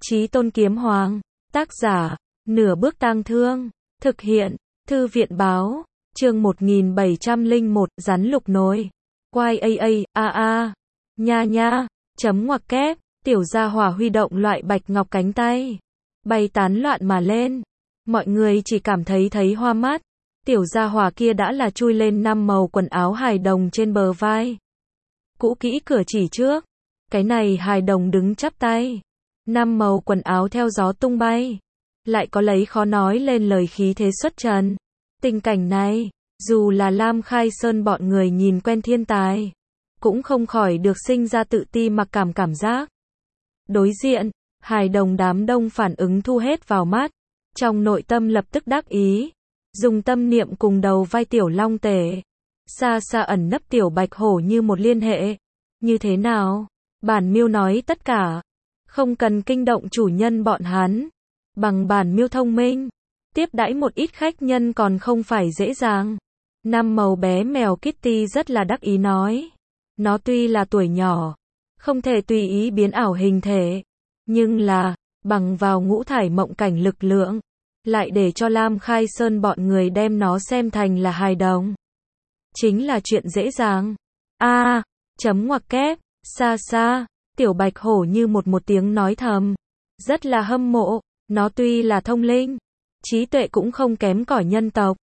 Chí Tôn Kiếm Hoàng, tác giả, Nửa Bước Tang Thương, thực hiện, Thư viện báo, chương 1701, rắn lục nồi. Quai nha nha, chấm ngoặc kép, tiểu gia hỏa huy động loại bạch ngọc cánh tay, bay tán loạn mà lên. Mọi người chỉ cảm thấy hoa mắt. Tiểu gia hỏa kia đã là chui lên 5 màu quần áo hài đồng trên bờ vai. Cũ kỹ cửa chỉ trước. Cái này hài đồng đứng chắp tay. 5 màu quần áo theo gió tung bay. Lại có lấy khó nói lên lời khí thế xuất trần. Tình cảnh này, dù là Lam Khai Sơn bọn người nhìn quen thiên tài, cũng không khỏi được sinh ra tự ti mặc cảm giác. Đối diện, hài đồng đám đông phản ứng thu hết vào mắt. Trong nội tâm lập tức đắc ý. Dùng tâm niệm cùng đầu vai tiểu long tể. Xa xa ẩn nấp tiểu bạch hổ như một liên hệ. Như thế nào? Bản miêu nói tất cả. Không cần kinh động chủ nhân bọn hắn. Bằng bản miêu thông minh. Tiếp đãi một ít khách nhân còn không phải dễ dàng. 5 màu bé mèo Kitty rất là đắc ý nói. Nó tuy là tuổi nhỏ. Không thể tùy ý biến ảo hình thể. Nhưng là, bằng vào ngũ thải mộng cảnh lực lượng. Lại để cho Lam Khai Sơn bọn người đem nó xem thành là hài đồng. Chính là chuyện dễ dàng. Chấm ngoặc kép, xa xa, tiểu bạch hổ như một tiếng nói thầm. Rất là hâm mộ, nó tuy là thông linh, trí tuệ cũng không kém cỏi nhân tộc.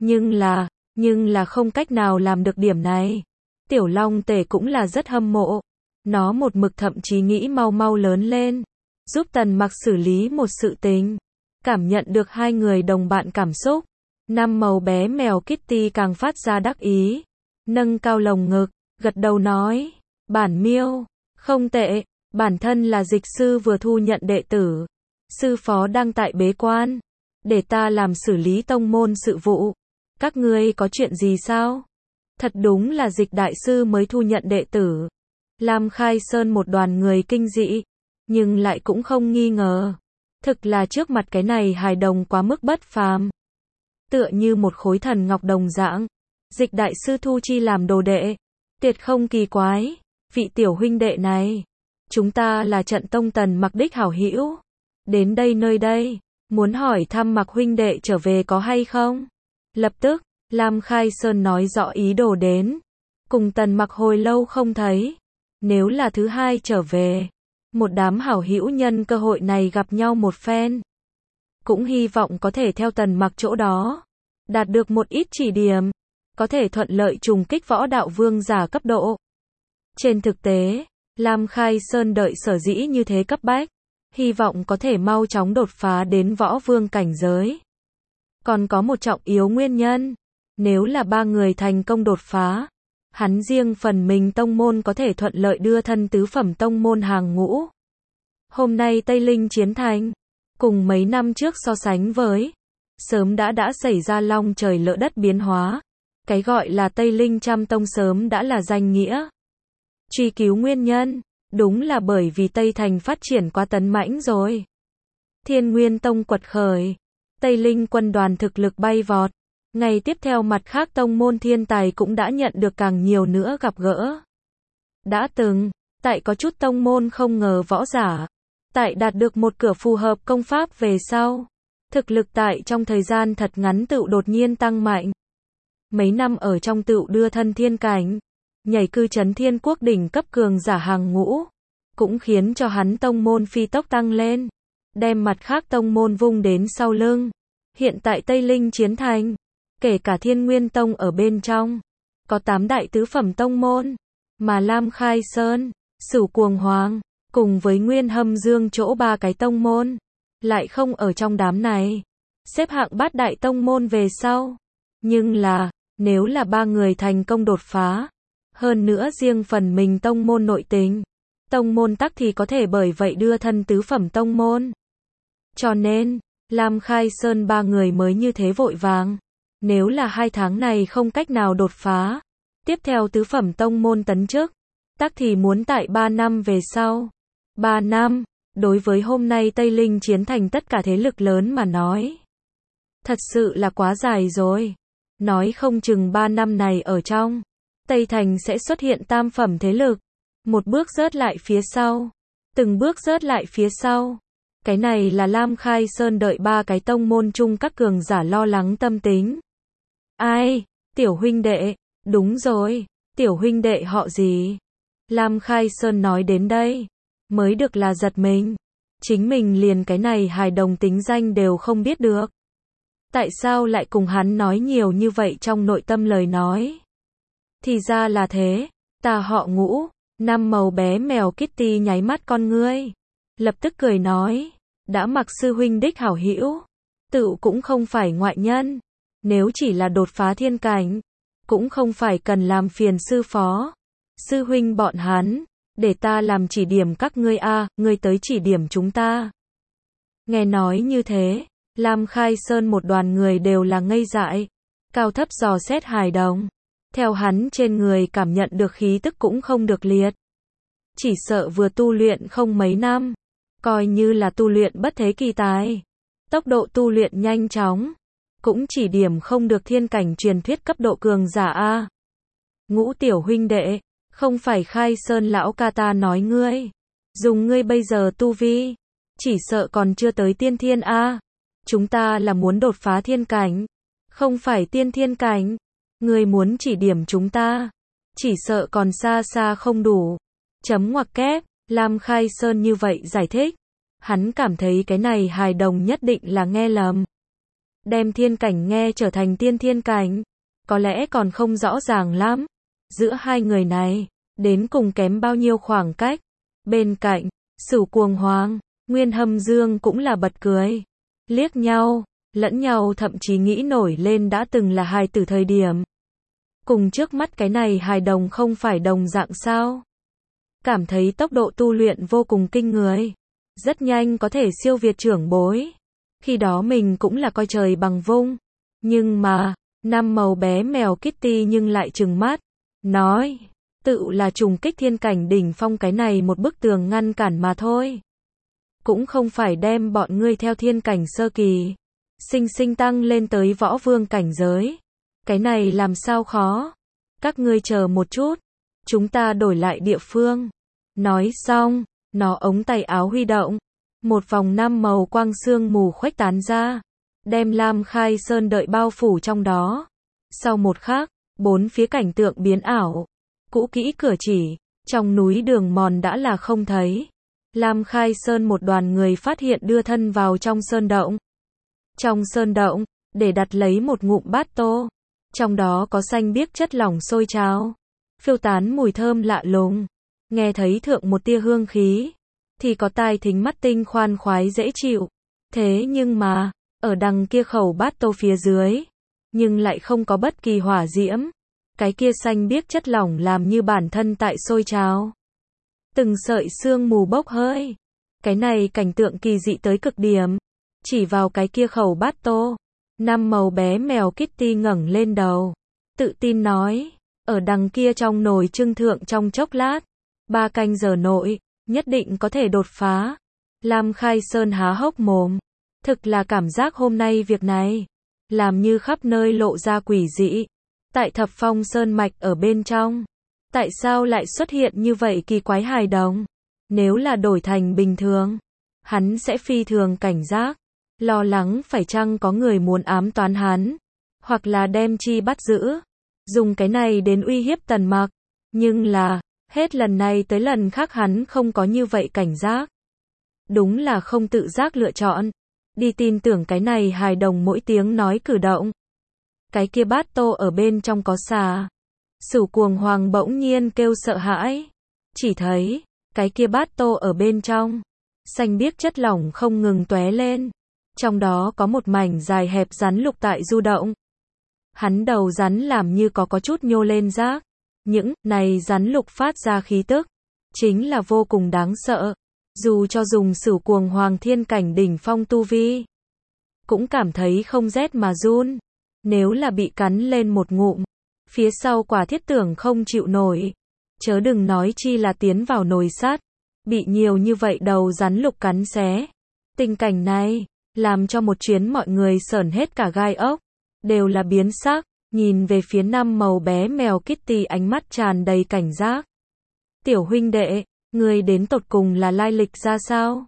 Nhưng là không cách nào làm được điểm này. Tiểu long tể cũng là rất hâm mộ. Nó một mực thậm chí nghĩ mau lớn lên. Giúp Tần Mặc xử lý một sự tình. Cảm nhận được hai người đồng bạn cảm xúc. 5 màu bé mèo Kitty càng phát ra đắc ý. Nâng cao lồng ngực, gật đầu nói. Bản miêu, không tệ, bản thân là dịch sư vừa thu nhận đệ tử. Sư phó đang tại bế quan. Để ta làm xử lý tông môn sự vụ. Các ngươi có chuyện gì sao? Thật đúng là dịch đại sư mới thu nhận đệ tử. Lam Khai Sơn một đoàn người kinh dị. Nhưng lại cũng không nghi ngờ. Thực là trước mặt cái này hài đồng quá mức bất phàm. Tựa như một khối thần ngọc đồng dạng. Dịch đại sư thu chi làm đồ đệ. Tiệt không kỳ quái. Vị tiểu huynh đệ này. Chúng ta là trận tông Tần Mặc đích hảo hữu. Đến đây nơi đây. Muốn hỏi thăm Mặc huynh đệ trở về có hay không? Lập tức, Lam Khai Sơn nói rõ ý đồ đến. Cùng Tần Mặc hồi lâu không thấy. Nếu là thứ hai trở về. Một đám hảo hữu nhân cơ hội này gặp nhau một phen. Cũng hy vọng có thể theo Tần Mặc chỗ đó. Đạt được một ít chỉ điểm. Có thể thuận lợi trùng kích võ đạo vương giả cấp độ. Trên thực tế, Lam Khai Sơn đợi sở dĩ như thế cấp bách. Hy vọng có thể mau chóng đột phá đến võ vương cảnh giới. Còn có một trọng yếu nguyên nhân. Nếu là 3 người thành công đột phá. Hắn riêng phần mình tông môn có thể thuận lợi đưa thân tứ phẩm tông môn hàng ngũ. Hôm nay Tây Linh chiến thành. Cùng mấy năm trước so sánh với. Sớm đã xảy ra long trời lỡ đất biến hóa. Cái gọi là Tây Linh trăm tông sớm đã là danh nghĩa. Truy cứu nguyên nhân. Đúng là bởi vì Tây Thành phát triển quá tấn mãnh rồi. Thiên Nguyên Tông quật khởi. Tây Linh quân đoàn thực lực bay vọt. Ngày tiếp theo mặt khác tông môn thiên tài cũng đã nhận được càng nhiều nữa gặp gỡ. Đã từng, tại có chút tông môn không ngờ võ giả. Tại đạt được một cửa phù hợp công pháp về sau. Thực lực tại trong thời gian thật ngắn tựu đột nhiên tăng mạnh. Mấy năm ở trong tựu đưa thân thiên cảnh. Nhảy cư chấn thiên quốc đỉnh cấp cường giả hàng ngũ. Cũng khiến cho hắn tông môn phi tốc tăng lên. Đem mặt khác tông môn vung đến sau lưng. Hiện tại Tây Linh chiến thành. Kể cả Thiên Nguyên Tông ở bên trong. Có 8 đại tứ phẩm tông môn. Mà Lam Khai Sơn, Sửu Cuồng Hoàng, cùng với Nguyên Hâm Dương chỗ 3 cái tông môn. Lại không ở trong đám này. Xếp hạng bát đại tông môn về sau. Nhưng là, nếu là 3 người thành công đột phá. Hơn nữa riêng phần mình tông môn nội tình. Tông môn tắc thì có thể bởi vậy đưa thân tứ phẩm tông môn. Cho nên, Lam Khai Sơn 3 người mới như thế vội vàng. Nếu là 2 tháng này không cách nào đột phá. Tiếp theo tứ phẩm tông môn tấn chức. Tắc thì muốn tại 3 năm về sau. 3 năm, đối với hôm nay Tây Linh chiến thành tất cả thế lực lớn mà nói. Thật sự là quá dài rồi. Nói không chừng 3 năm này ở trong. Tây Thành sẽ xuất hiện tam phẩm thế lực. Một bước rớt lại phía sau. Từng bước rớt lại phía sau. Cái này là Lam Khai Sơn đợi ba cái tông môn chung các cường giả lo lắng tâm tính. Ai? Tiểu huynh đệ, đúng rồi, tiểu huynh đệ họ gì? Lam Khai Sơn nói đến đây, mới được là giật mình. Chính mình liền cái này hài đồng tính danh đều không biết được. Tại sao lại cùng hắn nói nhiều như vậy trong nội tâm lời nói? Thì ra là thế, ta họ Ngũ. Năm màu bé mèo Kitty nháy mắt con ngươi, lập tức cười nói, đã mặc sư huynh đích hảo hữu, tự cũng không phải ngoại nhân, nếu chỉ là đột phá thiên cảnh, cũng không phải cần làm phiền sư phó, sư huynh bọn hắn, để ta làm chỉ điểm các ngươi a, ngươi tới chỉ điểm chúng ta. Nghe nói như thế, Lam Khai Sơn một đoàn người đều là ngây dại, cao thấp dò xét hài đồng. Theo hắn trên người cảm nhận được khí tức cũng không được liệt. Chỉ sợ vừa tu luyện không mấy năm, coi như là tu luyện bất thế kỳ tài. Tốc độ tu luyện nhanh chóng, cũng chỉ điểm không được thiên cảnh truyền thuyết cấp độ cường giả a. Ngũ tiểu huynh đệ, không phải Khai Sơn lão ca ta nói ngươi, dùng ngươi bây giờ tu vi, chỉ sợ còn chưa tới tiên thiên a. Chúng ta là muốn đột phá thiên cảnh, không phải tiên thiên cảnh. Ngươi muốn chỉ điểm chúng ta, chỉ sợ còn xa xa không đủ. Chấm ngoặc kép, Lam Khai Sơn như vậy giải thích. Hắn cảm thấy cái này hài đồng nhất định là nghe lầm. Đem thiên cảnh nghe trở thành tiên thiên cảnh, có lẽ còn không rõ ràng lắm. Giữa hai người này, đến cùng kém bao nhiêu khoảng cách. Bên cạnh, Sửu Cuồng Hoàng, Nguyên Hâm Dương cũng là bật cười. Liếc nhau, lẫn nhau thậm chí nghĩ nổi lên đã từng là hài tử thời điểm. Cùng trước mắt cái này hài đồng không phải đồng dạng sao? Cảm thấy tốc độ tu luyện vô cùng kinh người. Rất nhanh có thể siêu việt trưởng bối. Khi đó mình cũng là coi trời bằng vung. Nhưng mà, năm màu bé mèo Kitty nhưng lại trừng mắt. Nói, tự là trùng kích thiên cảnh đỉnh phong cái này một bức tường ngăn cản mà thôi. Cũng không phải đem bọn ngươi theo thiên cảnh sơ kỳ. Sinh sinh tăng lên tới võ vương cảnh giới. Cái này làm sao khó? Các ngươi chờ một chút. Chúng ta đổi lại địa phương. Nói xong, nó ống tay áo huy động. Một vòng năm màu quang sương mù khuếch tán ra. Đem Lam Khai Sơn đợi bao phủ trong đó. Sau một khắc, bốn phía cảnh tượng biến ảo. Cũ kỹ cửa chỉ, trong núi đường mòn đã là không thấy. Lam Khai Sơn một đoàn người phát hiện đưa thân vào trong sơn động. Trong sơn động, để đặt lấy một ngụm bát tô. Trong đó có xanh biếc chất lỏng sôi trào, phiêu tán mùi thơm lạ lùng. Nghe thấy thượng một tia hương khí, thì có tai thính mắt tinh khoan khoái dễ chịu. Thế nhưng mà, ở đằng kia khẩu bát tô phía dưới, nhưng lại không có bất kỳ hỏa diễm. Cái kia xanh biếc chất lỏng làm như bản thân tại sôi trào. Từng sợi sương mù bốc hơi. Cái này cảnh tượng kỳ dị tới cực điểm. Chỉ vào cái kia khẩu bát tô. Năm màu bé mèo Kitty ngẩng lên đầu. Tự tin nói. Ở đằng kia trong nồi trưng thượng trong chốc lát. 3 canh giờ nội. Nhất định có thể đột phá. Lam Khai Sơn há hốc mồm. Thực là cảm giác hôm nay việc này. Làm như khắp nơi lộ ra quỷ dị. Tại Thập Phong Sơn mạch ở bên trong. Tại sao lại xuất hiện như vậy kỳ quái hài đồng? Nếu là đổi thành bình thường, hắn sẽ phi thường cảnh giác, lo lắng phải chăng có người muốn ám toán hắn, hoặc là đem chi bắt giữ, dùng cái này đến uy hiếp Tần Mặc. Nhưng là, hết lần này tới lần khác hắn không có như vậy cảnh giác. Đúng là không tự giác lựa chọn, đi tin tưởng cái này hài đồng mỗi tiếng nói cử động. Cái kia bát tô ở bên trong có xà. Sửu Cuồng Hoàng bỗng nhiên kêu sợ hãi. Chỉ thấy, cái kia bát tô ở bên trong. Xanh biếc chất lỏng không ngừng tóe lên. Trong đó có một mảnh dài hẹp rắn lục tại du động. Hắn đầu rắn làm như có chút nhô lên rác. Những này rắn lục phát ra khí tức. Chính là vô cùng đáng sợ. Dù cho dùng Sửu Cuồng Hoàng thiên cảnh đỉnh phong tu vi. Cũng cảm thấy không rét mà run. Nếu là bị cắn lên một ngụm. Phía sau quả thiết tưởng không chịu nổi. Chớ đừng nói chi là tiến vào nồi sắt. Bị nhiều như vậy đầu rắn lục cắn xé. Tình cảnh này, làm cho một chuyến mọi người sởn hết cả gai ốc. Đều là biến sắc, nhìn về phía năm màu bé mèo Kitty ánh mắt tràn đầy cảnh giác. Tiểu huynh đệ, người đến tột cùng là lai lịch ra sao?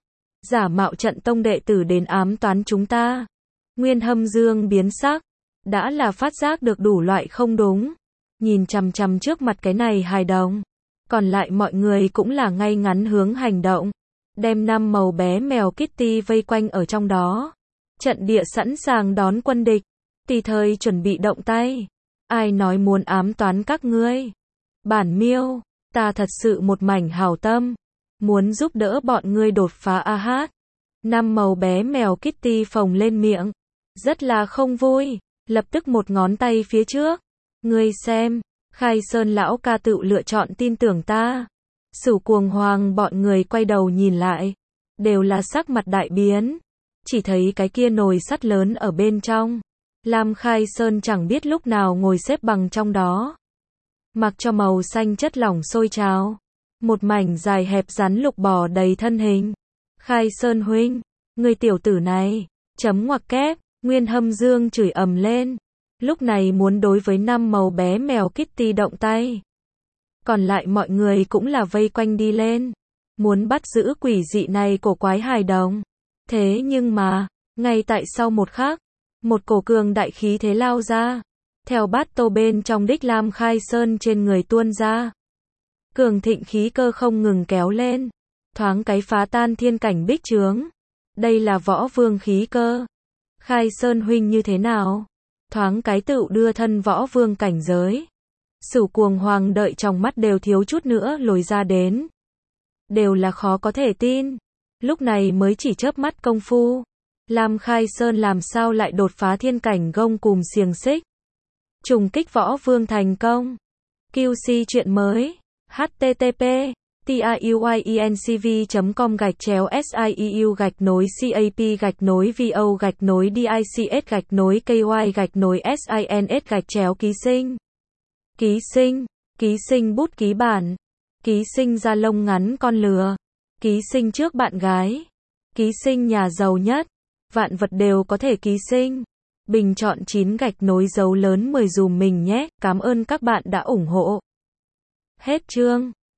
giả mạo trận tông đệ tử đến ám toán chúng ta. Nguyên Hâm Dương biến sắc, đã là phát giác được đủ loại không đúng, nhìn chằm chằm trước mặt cái này hài đồng. Còn lại mọi người cũng là ngay ngắn hướng hành động, đem 5 màu bé mèo Kitty vây quanh ở trong đó. Trận địa sẵn sàng đón quân địch, tùy thời chuẩn bị động tay. Ai nói muốn ám toán các ngươi? Bản Miêu, ta thật sự một mảnh hảo tâm, muốn giúp đỡ bọn ngươi đột phá AH. 5 màu bé mèo Kitty phồng lên miệng, rất là không vui, lập tức một ngón tay phía trước. Ngươi xem, Khai Sơn lão ca tự lựa chọn tin tưởng ta. Sửu Cuồng Hoàng bọn người quay đầu nhìn lại, đều là sắc mặt đại biến, chỉ thấy cái kia nồi sắt lớn ở bên trong. Lam Khai Sơn chẳng biết lúc nào ngồi xếp bằng trong đó, mặc cho màu xanh chất lỏng sôi trào, một mảnh dài hẹp rắn lục bò đầy thân hình. Khai Sơn huynh, người tiểu tử này, chấm ngoặc kép, Nguyên Hâm Dương chửi ầm lên, lúc này muốn đối với 5 màu bé mèo Kitty động tay. Còn lại mọi người cũng là vây quanh đi lên, muốn bắt giữ quỷ dị này cổ quái hài đồng. Thế nhưng mà, ngay tại sau một khắc, một cổ cường đại khí thế lao ra, theo bát tô bên trong đích Lam Khai Sơn trên người tuôn ra. Cường thịnh khí cơ không ngừng kéo lên, thoáng cái phá tan thiên cảnh bích chướng. Đây là võ vương khí cơ. Khai Sơn huynh như thế nào? Thoáng cái tựu đưa thân võ vương cảnh giới. Sửu Cuồng Hoàng đợi trong mắt đều thiếu chút nữa lồi ra đến. Đều là khó có thể tin. Lúc này mới chỉ chớp mắt công phu, Lam Khai Sơn làm sao lại đột phá thiên cảnh gông cùm xiềng xích. Trùng kích võ vương thành công. QC chuyện mới. http tiuyencv.com/vo/dics/kys/ký sinh, ký sinh bút ký bản, ký sinh da lông ngắn con lừa, ký sinh trước bạn gái, ký sinh nhà giàu nhất, vạn vật đều có thể ký sinh. Bình chọn 9 gạch nối dấu lớn 10 dùm mình nhé, cảm ơn các bạn đã ủng hộ. Hết chương.